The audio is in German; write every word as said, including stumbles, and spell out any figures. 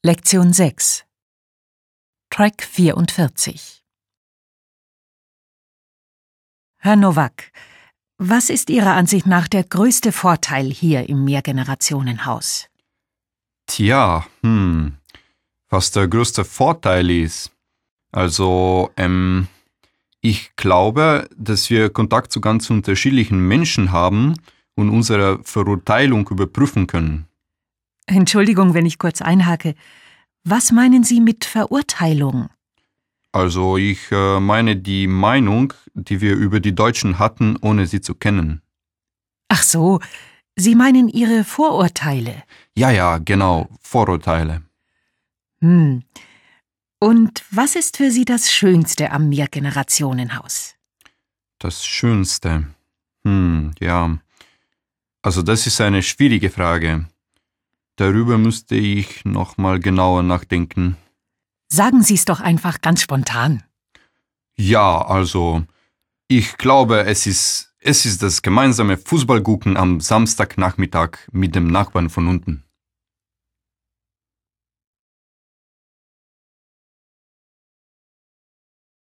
Lektion sechs. Track vierundvierzig. Herr Nowak, was ist Ihrer Ansicht nach der größte Vorteil hier im Mehrgenerationenhaus? Tja, hm, was der größte Vorteil ist? Also, ähm, ich glaube, dass wir Kontakt zu ganz unterschiedlichen Menschen haben und unsere Verurteilung überprüfen können. Entschuldigung, wenn ich kurz einhake. Was meinen Sie mit Verurteilung? Also, ich äh, meine die Meinung, die wir über die Deutschen hatten, ohne sie zu kennen. Ach so, Sie meinen Ihre Vorurteile. Ja, ja, genau, Vorurteile. Hm. Und was ist für Sie das Schönste am Mehrgenerationenhaus? Das Schönste. Hm, ja. Also, das ist eine schwierige Frage. Darüber müsste ich noch mal genauer nachdenken. Sagen Sie es doch einfach ganz spontan. Ja, also, ich glaube, es ist, es ist das gemeinsame Fußballgucken am Samstagnachmittag mit dem Nachbarn von unten.